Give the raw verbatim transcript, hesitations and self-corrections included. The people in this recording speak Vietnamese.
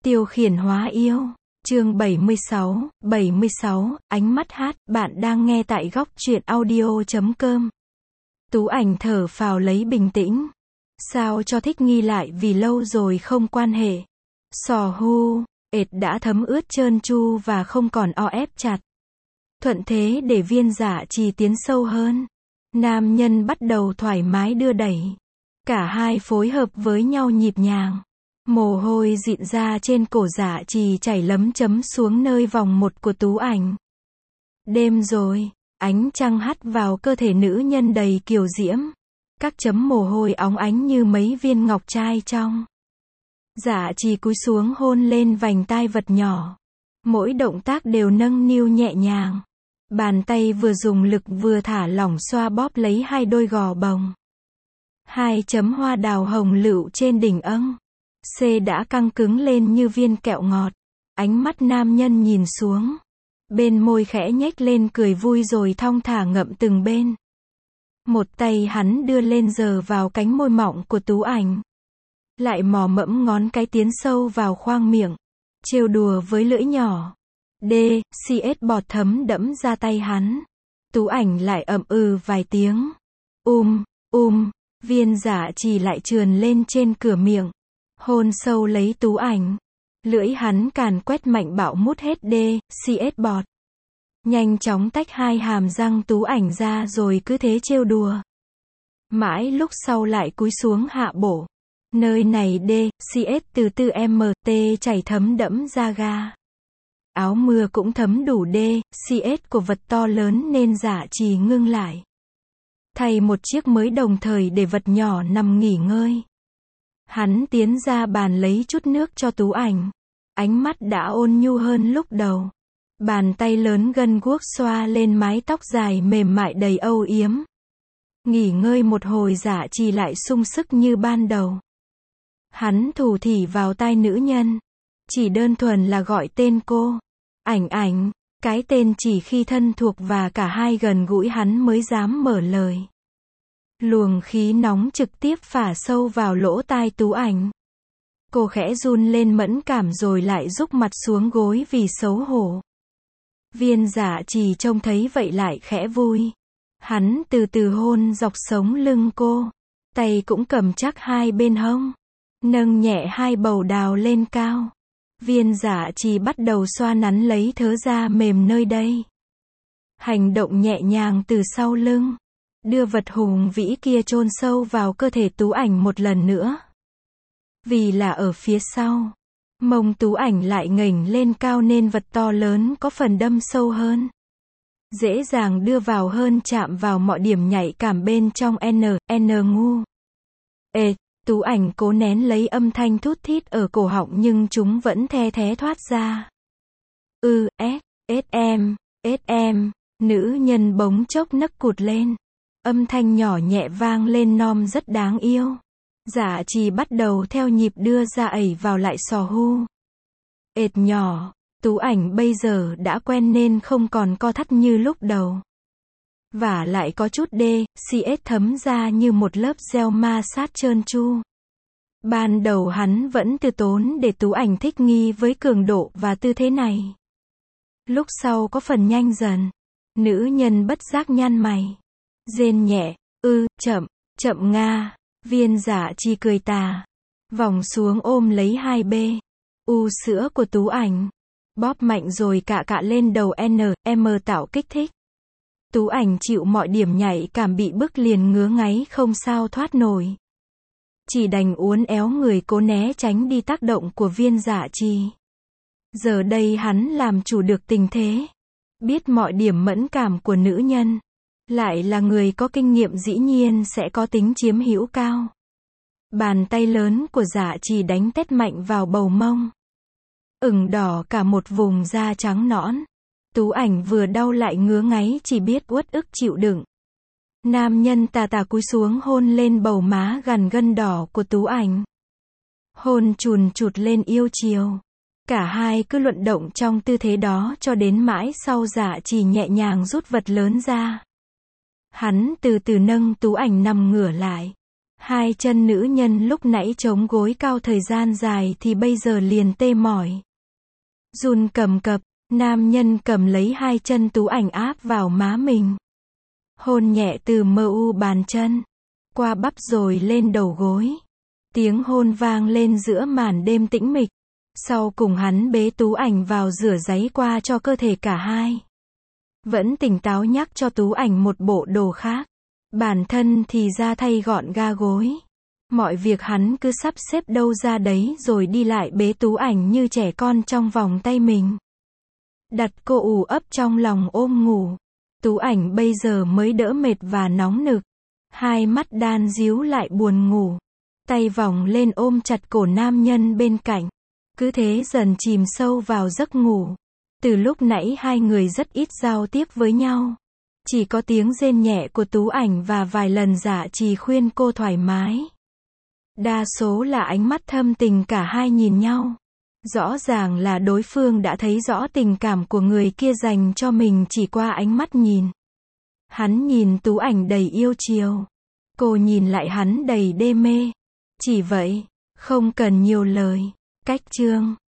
Tiêu khiển hóa yêu. Chương bảy mươi sáu, bảy mươi sáu, ánh mắt hát, bạn đang nghe tại góc truyện audio chấm com. Tú Ảnh thở phào lấy bình tĩnh. Sao cho thích nghi lại vì lâu rồi không quan hệ. Sò hu, ệt đã thấm ướt trơn tru và không còn o ép chặt. Thuận thế để viên dạ trì tiến sâu hơn. Nam nhân bắt đầu thoải mái đưa đẩy. Cả hai phối hợp với nhau nhịp nhàng. Mồ hôi dịn ra trên cổ dạ trì chảy lấm chấm xuống nơi vòng một của Tú Ảnh. Đêm rồi, ánh trăng hắt vào cơ thể nữ nhân đầy kiều diễm. Các chấm mồ hôi óng ánh như mấy viên ngọc trai trong. Dạ trì cúi xuống hôn lên vành tai vật nhỏ. Mỗi động tác đều nâng niu nhẹ nhàng. Bàn tay vừa dùng lực vừa thả lỏng xoa bóp lấy hai đôi gò bồng. Hai chấm hoa đào hồng lựu trên đỉnh âng. C đã căng cứng lên như viên kẹo ngọt. Ánh mắt nam nhân nhìn xuống. Bên môi khẽ nhếch lên cười vui rồi thong thả ngậm từng bên. Một tay hắn đưa lên giở vào cánh môi mọng của Tú Ảnh. Lại mò mẫm ngón cái tiến sâu vào khoang miệng. Trêu đùa với lưỡi nhỏ. D, xê ét bọt thấm đẫm ra tay hắn. Tú Ảnh lại ậm ừ vài tiếng. Um, um, viên dạ trì lại trườn lên trên cửa miệng. Hôn sâu lấy Tú Ảnh. Lưỡi hắn càn quét mạnh bạo mút hết D, xê ét bọt. Nhanh chóng tách hai hàm răng Tú Ảnh ra rồi cứ thế trêu đùa. Mãi lúc sau lại cúi xuống hạ bổ. Nơi này D, xê ét từ từ em tê chảy thấm đẫm da ga. Áo mưa cũng thấm đủ D, xê ét của vật to lớn nên dạ trì ngưng lại. Thay một chiếc mới đồng thời để vật nhỏ nằm nghỉ ngơi. Hắn tiến ra bàn lấy chút nước cho Tú Ảnh. Ánh mắt đã ôn nhu hơn lúc đầu. Bàn tay lớn gân guốc xoa lên mái tóc dài mềm mại đầy âu yếm. Nghỉ ngơi một hồi dạ trì lại sung sức như ban đầu. Hắn thủ thỉ vào tai nữ nhân. Chỉ đơn thuần là gọi tên cô. Ảnh ảnh, cái tên chỉ khi thân thuộc và cả hai gần gũi hắn mới dám mở lời. Luồng khí nóng trực tiếp phả sâu vào lỗ tai Tú Ảnh. Cô khẽ run lên mẫn cảm rồi lại rúc mặt xuống gối vì xấu hổ. Viên dạ trì trông thấy vậy lại khẽ vui. Hắn từ từ hôn dọc sống lưng cô. Tay cũng cầm chắc hai bên hông. Nâng nhẹ hai bầu đào lên cao. Viên dạ trì bắt đầu xoa nắn lấy thớ da mềm nơi đây. Hành động nhẹ nhàng từ sau lưng. Đưa vật hùng vĩ kia chôn sâu vào cơ thể Tú Ảnh một lần nữa. Vì là ở phía sau. Mông Tú Ảnh lại nghềnh lên cao nên vật to lớn có phần đâm sâu hơn. Dễ dàng đưa vào hơn chạm vào mọi điểm nhạy cảm bên trong N, N ngu. Ê, Tú Ảnh cố nén lấy âm thanh thút thít ở cổ họng nhưng chúng vẫn the thé thoát ra. Ư, S, S em, S em, nữ nhân bỗng chốc nấc cụt lên. Âm thanh nhỏ nhẹ vang lên non rất đáng yêu. Dạ trì bắt đầu theo nhịp đưa ra ẩy vào lại sò hu. Ệt nhỏ, Tú Ảnh bây giờ đã quen nên không còn co thắt như lúc đầu. Và lại có chút D, xê ét thấm ra như một lớp gel ma sát trơn tru. Ban đầu hắn vẫn từ tốn để Tú Ảnh thích nghi với cường độ và tư thế này. Lúc sau có phần nhanh dần. Nữ nhân bất giác nhăn mày. Rên nhẹ, ư, chậm, chậm nga. Viên dạ trì cười tà. Vòng xuống ôm lấy hai bê. U sữa của Tú Ảnh. Bóp mạnh rồi cạ cạ lên đầu N, M tạo kích thích. Tú Ảnh chịu mọi điểm nhạy cảm bị bức liền ngứa ngáy không sao thoát nổi. Chỉ đành uốn éo người cố né tránh đi tác động của viên dạ trì. Giờ đây hắn làm chủ được tình thế. Biết mọi điểm mẫn cảm của nữ nhân. Lại là người có kinh nghiệm dĩ nhiên sẽ có tính chiếm hữu cao. Bàn tay lớn của dạ trì đánh tét mạnh vào bầu mông. Ửng đỏ cả một vùng da trắng nõn. Tú Ảnh vừa đau lại ngứa ngáy chỉ biết uất ức chịu đựng. Nam nhân tà tà cúi xuống hôn lên bầu má gằn gân đỏ của Tú Ảnh. Hôn chùn chụt lên yêu chiều. Cả hai cứ luận động trong tư thế đó cho đến mãi sau dạ trì nhẹ nhàng rút vật lớn ra. Hắn từ từ nâng Tú Ảnh nằm ngửa lại. Hai chân nữ nhân lúc nãy chống gối cao thời gian dài thì bây giờ liền tê mỏi. Run cầm cập, nam nhân cầm lấy hai chân Tú Ảnh áp vào má mình. Hôn nhẹ từ mờ u bàn chân, qua bắp rồi lên đầu gối. Tiếng hôn vang lên giữa màn đêm tĩnh mịch. Sau cùng hắn bế Tú Ảnh vào rửa ráy qua cho cơ thể cả hai. Vẫn tỉnh táo nhắc cho Tú Ảnh một bộ đồ khác. Bản thân thì ra thay gọn ga gối. Mọi việc hắn cứ sắp xếp đâu ra đấy rồi đi lại bế Tú Ảnh như trẻ con trong vòng tay mình. Đặt cô ù ấp trong lòng ôm ngủ. Tú Ảnh bây giờ mới đỡ mệt và nóng nực. Hai mắt đan díu lại buồn ngủ. Tay vòng lên ôm chặt cổ nam nhân bên cạnh. Cứ thế dần chìm sâu vào giấc ngủ. Từ lúc nãy hai người rất ít giao tiếp với nhau. Chỉ có tiếng rên nhẹ của Tú Ảnh và vài lần Dạ Trì khuyên cô thoải mái. Đa số là ánh mắt thâm tình cả hai nhìn nhau. Rõ ràng là đối phương đã thấy rõ tình cảm của người kia dành cho mình chỉ qua ánh mắt nhìn. Hắn nhìn Tú Ảnh đầy yêu chiều. Cô nhìn lại hắn đầy đê mê. Chỉ vậy, không cần nhiều lời. Cách chương